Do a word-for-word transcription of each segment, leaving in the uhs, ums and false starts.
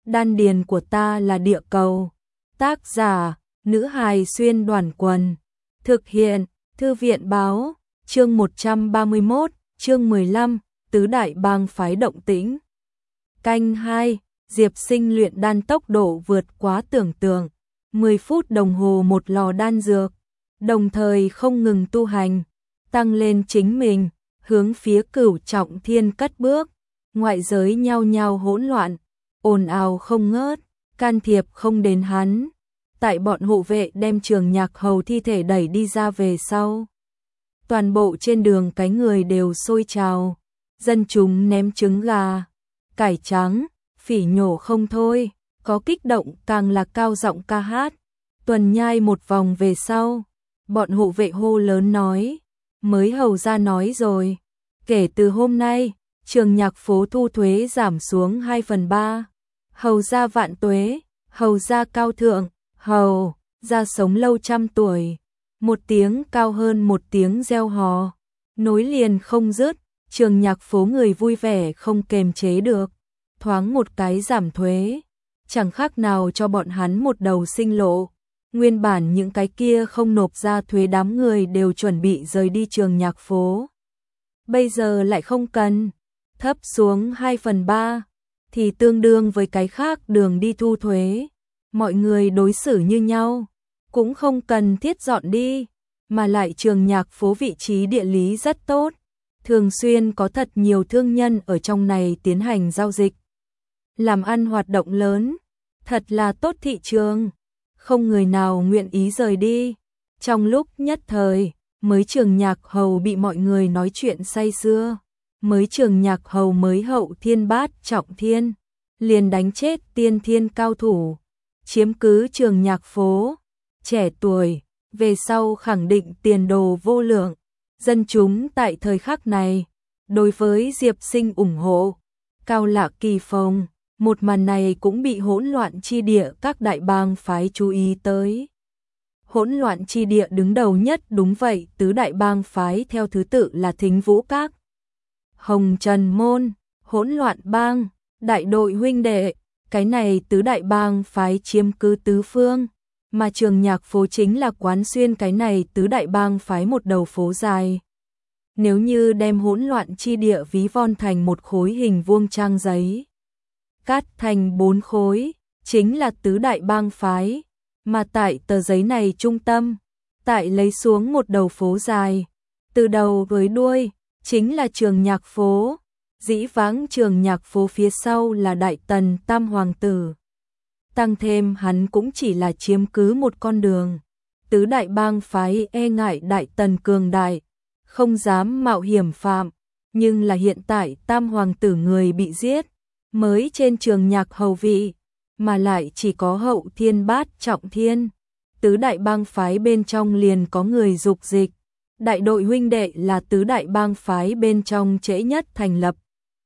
đan điền của ta là địa cầu. Tác giả, nữ hài xuyên đoàn quần. Thực hiện, thư viện báo, chương một trăm ba mươi mốt, chương mười lăm, tứ đại bang phái động tĩnh. Canh hai, Diệp Sinh luyện đan tốc độ vượt quá tưởng tượng, mười phút đồng hồ một lò đan dược, đồng thời không ngừng tu hành, tăng lên chính mình, hướng phía cửu trọng thiên cất bước, ngoại giới nhao nhao hỗn loạn, ồn ào không ngớt, can thiệp không đến hắn. Tại bọn hộ vệ đem Trường Nhạc Hầu thi thể đẩy đi ra về sau, toàn bộ trên đường cái người đều sôi trào, dân chúng ném trứng gà, cải trắng, phỉ nhổ không thôi, có kích động càng là cao giọng ca hát. Tuần nhai một vòng về sau, bọn hộ vệ hô lớn nói, mới hầu ra nói rồi, kể từ hôm nay, Trường Nhạc phố thu thuế giảm xuống hai phần ba, hầu ra vạn tuế, hầu ra cao thượng, hầu ra sống lâu trăm tuổi. Một tiếng cao hơn một tiếng reo hò, nối liền không dứt, Trường Nhạc phố người vui vẻ không kềm chế được, thoáng một cái giảm thuế, chẳng khác nào cho bọn hắn một đầu sinh lộ. Nguyên bản những cái kia không nộp ra thuế đám người đều chuẩn bị rời đi Trường Nhạc phố. Bây giờ lại không cần, thấp xuống hai phần ba, thì tương đương với cái khác đường đi thu thuế. Mọi người đối xử như nhau, cũng không cần thiết dọn đi, mà lại Trường Nhạc phố vị trí địa lý rất tốt, thường xuyên có thật nhiều thương nhân ở trong này tiến hành giao dịch, làm ăn hoạt động lớn, thật là tốt thị trường, không người nào nguyện ý rời đi. Trong lúc nhất thời, mới Trường Nhạc Hầu bị mọi người nói chuyện say sưa, mới Trường Nhạc Hầu mới hậu thiên bát trọng thiên, liền đánh chết tiên thiên cao thủ, chiếm cứ Trường Nhạc phố, trẻ tuổi, về sau khẳng định tiền đồ vô lượng. Dân chúng tại thời khắc này, đối với Diệp Sinh ủng hộ, cao lạ kỳ phong, một màn này cũng bị hỗn loạn chi địa các đại bang phái chú ý tới. Hỗn loạn chi địa đứng đầu nhất đúng vậy, tứ đại bang phái theo thứ tự là Thính Vũ Các, Hồng Trần Môn, Hỗn Loạn Bang, Đại Đội Huynh Đệ. Cái này tứ đại bang phái chiếm cứ tứ phương, mà Trường Nhạc phố chính là quán xuyên cái này tứ đại bang phái một đầu phố dài. Nếu như đem hỗn loạn chi địa ví von thành một khối hình vuông trang giấy, cắt thành bốn khối, chính là tứ đại bang phái, mà tại tờ giấy này trung tâm, tại lấy xuống một đầu phố dài, từ đầu với đuôi, chính là Trường Nhạc phố. Dĩ vãng Trường Nhạc phố phía sau là Đại Tần Tam Hoàng tử, tăng thêm hắn cũng chỉ là chiếm cứ một con đường. Tứ đại bang phái e ngại Đại Tần cường đại, không dám mạo hiểm phạm, nhưng là hiện tại Tam Hoàng tử người bị giết, mới trên Trường Nhạc hầu vị, mà lại chỉ có hậu thiên bát trọng thiên. Tứ đại bang phái bên trong liền có người dục dịch, Đại Đội Huynh Đệ là tứ đại bang phái bên trong trễ nhất thành lập.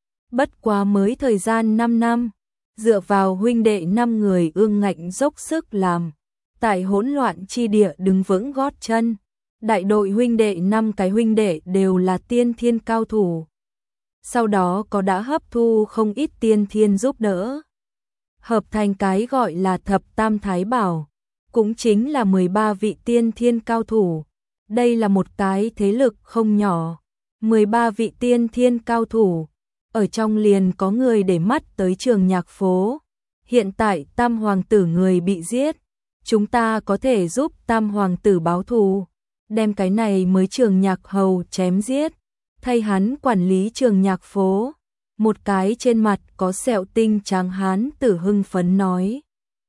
Bất quá mới thời gian năm năm, dựa vào huynh đệ năm người ương ngạnh dốc sức làm, tại hỗn loạn chi địa đứng vững gót chân. Đại Đội Huynh Đệ năm cái huynh đệ đều là tiên thiên cao thủ, sau đó có đã hấp thu không ít tiên thiên giúp đỡ, hợp thành cái gọi là Thập Tam Thái Bảo, cũng chính là mười ba vị tiên thiên cao thủ. Đây là một cái thế lực không nhỏ, mười ba vị tiên thiên cao thủ. Ở trong liền có người để mắt tới Trường Nhạc phố. Hiện tại Tam Hoàng tử người bị giết, chúng ta có thể giúp Tam Hoàng tử báo thù, đem cái này mới Trường Nhạc hầu chém giết, thay hắn quản lý Trường Nhạc phố. Một cái trên mặt có sẹo tinh trắng hán tử hưng phấn nói.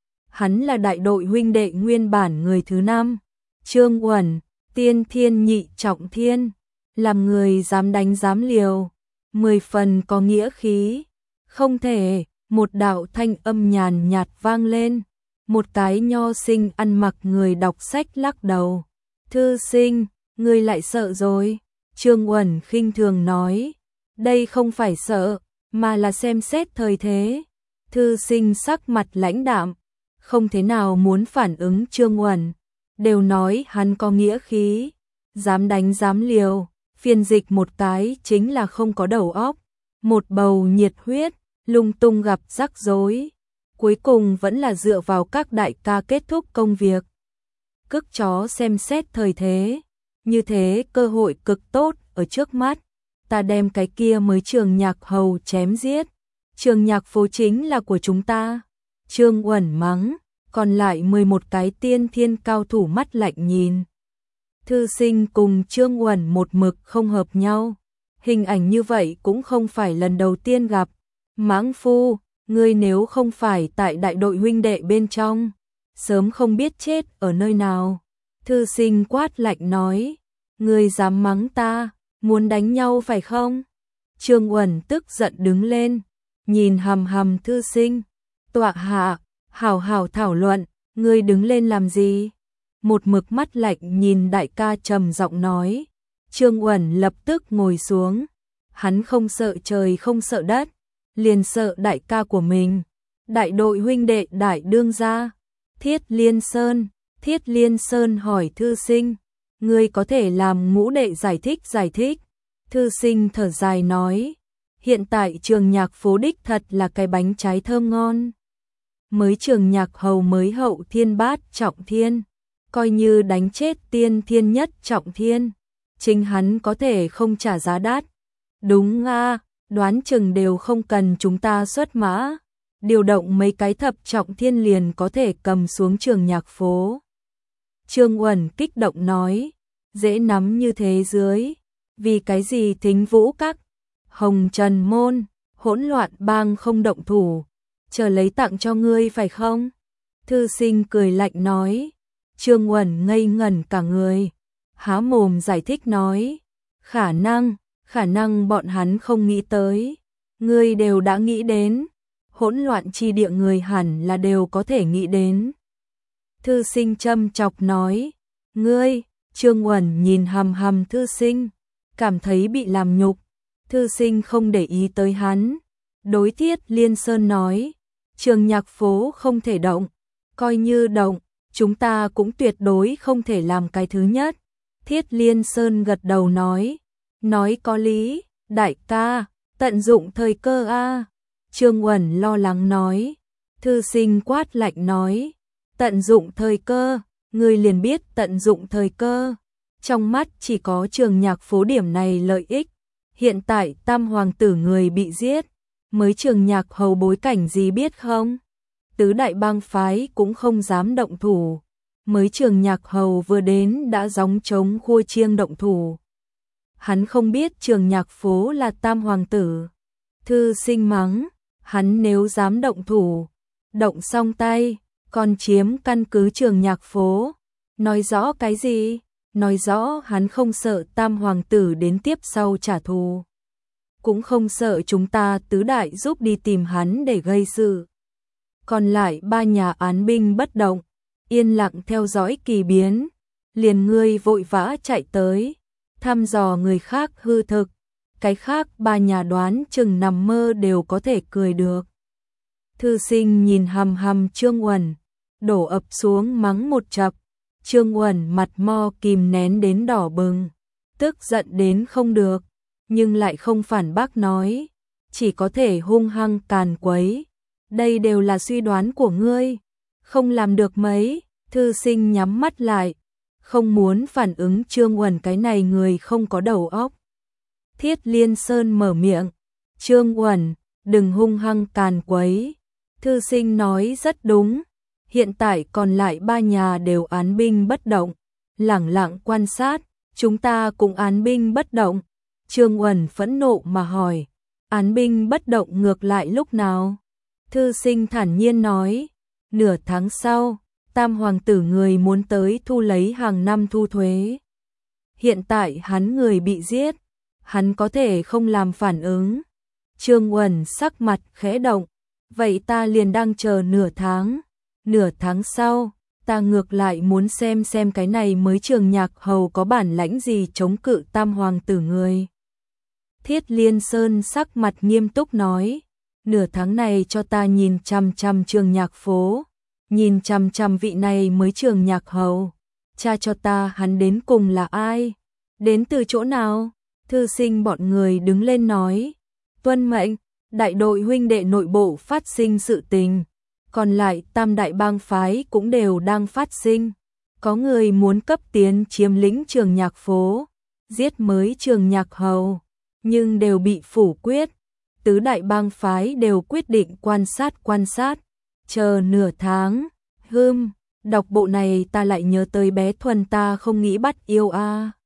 Hắn là Đại Đội Huynh Đệ nguyên bản người thứ năm, Trương Uẩn, tiên thiên nhị trọng thiên, làm người dám đánh dám liều, mười phần có nghĩa khí. Không thể, một đạo thanh âm nhàn nhạt vang lên, một cái nho sinh ăn mặc người đọc sách lắc đầu. Thư sinh, ngươi lại sợ rồi. Trương Uẩn khinh thường nói, đây không phải sợ, mà là xem xét thời thế. Thư sinh sắc mặt lãnh đạm, không thế nào muốn phản ứng Trương Uẩn, đều nói hắn có nghĩa khí, dám đánh dám liều, phiên dịch một cái chính là không có đầu óc, một bầu nhiệt huyết, lung tung gặp rắc rối. cuối cùng vẫn là dựa vào các đại ca kết thúc công việc. Cức chó xem xét thời thế, như thế cơ hội cực tốt ở trước mắt, ta đem cái kia mới Trường Nhạc Hầu chém giết, Trường Nhạc Phố chính là của chúng ta. Trương Uẩn mắng, còn lại mười một cái tiên thiên cao thủ mắt lạnh nhìn. Thư Sinh cùng Trương Uẩn một mực không hợp nhau, hình ảnh như vậy cũng không phải lần đầu tiên gặp. Mãng phu, ngươi nếu không phải tại đại đội huynh đệ bên trong, sớm không biết chết ở nơi nào. Thư Sinh quát lạnh nói, ngươi dám mắng ta, muốn đánh nhau phải không? Trương Uẩn tức giận đứng lên, nhìn hằm hằm Thư Sinh, tọa hạ, hảo hảo thảo luận, ngươi đứng lên làm gì? Một mực mắt lạnh nhìn đại ca trầm giọng nói. Trương Uẩn lập tức ngồi xuống, hắn không sợ trời không sợ đất, liền sợ đại ca của mình, đại đội huynh đệ đại đương gia. Thiết Liên Sơn, Thiết Liên Sơn hỏi Thư Sinh, ngươi có thể làm ngũ đệ giải thích giải thích. Thư Sinh thở dài nói, hiện tại Trường Nhạc Phố đích thật là cái bánh trái thơm ngon. Mới Trường Nhạc Hầu mới hậu thiên bát trọng thiên, coi như đánh chết tiên thiên nhất trọng thiên, chính hắn có thể không trả giá đắt. Đúng a, à, đoán chừng đều không cần chúng ta xuất mã, điều động mấy cái thập trọng thiên liền có thể cầm xuống Trường Nhạc Phố. Trương Uẩn kích động nói, dễ nắm như thế dưới, vì cái gì Thính Vũ Các, Hồng Trần Môn, Hỗn Loạn Bang không động thủ, chờ lấy tặng cho ngươi phải không? Thư Sinh cười lạnh nói. Trương Uẩn ngây ngẩn cả người, há mồm giải thích nói, khả năng, khả năng bọn hắn không nghĩ tới, ngươi đều đã nghĩ đến, hỗn loạn chi địa người hẳn là đều có thể nghĩ đến. Thư Sinh châm chọc nói, ngươi, Trương Uẩn nhìn hằm hằm Thư Sinh, cảm thấy bị làm nhục. Thư Sinh không để ý tới hắn, đối Thiết Liên Sơn nói, Trường Nhạc Phố không thể động, coi như động, chúng ta cũng tuyệt đối không thể làm cái thứ nhất. Thiết Liên Sơn gật đầu nói, nói có lý, đại ca, tận dụng thời cơ a. Trương Uẩn lo lắng nói. Thư Sinh quát lạnh nói, tận dụng thời cơ, ngươi liền biết tận dụng thời cơ. Trong mắt chỉ có Trường Nhạc Phố điểm này lợi ích. Hiện tại tam hoàng tử người bị giết, mới Trường Nhạc Hầu bối cảnh gì biết không? Tứ đại bang phái cũng không dám động thủ, mới Trường Nhạc Hầu vừa đến đã gióng trống khua chiêng động thủ. Hắn không biết Trường Nhạc Phố là tam hoàng tử. Thư Sinh mắng, hắn nếu dám động thủ, động xong tay, còn chiếm căn cứ Trường Nhạc Phố, nói rõ cái gì? Nói rõ hắn không sợ tam hoàng tử đến tiếp sau trả thù, cũng không sợ chúng ta tứ đại giúp đi tìm hắn để gây sự. Còn lại ba nhà án binh bất động, yên lặng theo dõi kỳ biến, liền ngươi vội vã chạy tới, thăm dò người khác hư thực, cái khác ba nhà đoán chừng nằm mơ đều có thể cười được. Thư Sinh nhìn hằm hằm Trương Uẩn, đổ ập xuống mắng một chập. Trương Uẩn mặt mo kìm nén đến đỏ bừng, tức giận đến không được, nhưng lại không phản bác nói, chỉ có thể hung hăng càn quấy. Đây đều là suy đoán của ngươi, không làm được mấy. Thư Sinh nhắm mắt lại, không muốn phản ứng Trương Uẩn cái này người không có đầu óc. Thiết Liên Sơn mở miệng, Trương Uẩn, đừng hung hăng càn quấy. Thư Sinh nói rất đúng. Hiện tại còn lại ba nhà đều án binh bất động, lẳng lặng quan sát, chúng ta cũng án binh bất động. Trương Uẩn phẫn nộ mà hỏi, án binh bất động ngược lại lúc nào? Thư Sinh thản nhiên nói, nửa tháng sau, tam hoàng tử người muốn tới thu lấy hàng năm thu thuế. Hiện tại hắn người bị giết, hắn có thể không làm phản ứng. Trương Uẩn sắc mặt khẽ động, vậy ta liền đang chờ nửa tháng. Nửa tháng sau, ta ngược lại muốn xem xem cái này mới Trường Nhạc Hầu có bản lãnh gì chống cự tam hoàng tử người. Thiết Liên Sơn sắc mặt nghiêm túc nói, nửa tháng này cho ta nhìn chằm chằm Trường Nhạc Phố, nhìn chằm chằm vị này mới Trường Nhạc Hầu, tra cho ta hắn đến cùng là ai, đến từ chỗ nào. Thư Sinh bọn người đứng lên nói, tuân mệnh, đại đội huynh đệ nội bộ phát sinh sự tình, còn lại tam đại bang phái cũng đều đang phát sinh. Có người muốn cấp tiến chiếm lĩnh Trường Nhạc phố, giết mới Trường Nhạc hầu, nhưng đều bị phủ quyết. Tứ đại bang phái đều quyết định quan sát quan sát, chờ nửa tháng. Hừm, đọc bộ này ta lại nhớ tới bé Thuần, ta không nghĩ bắt yêu a.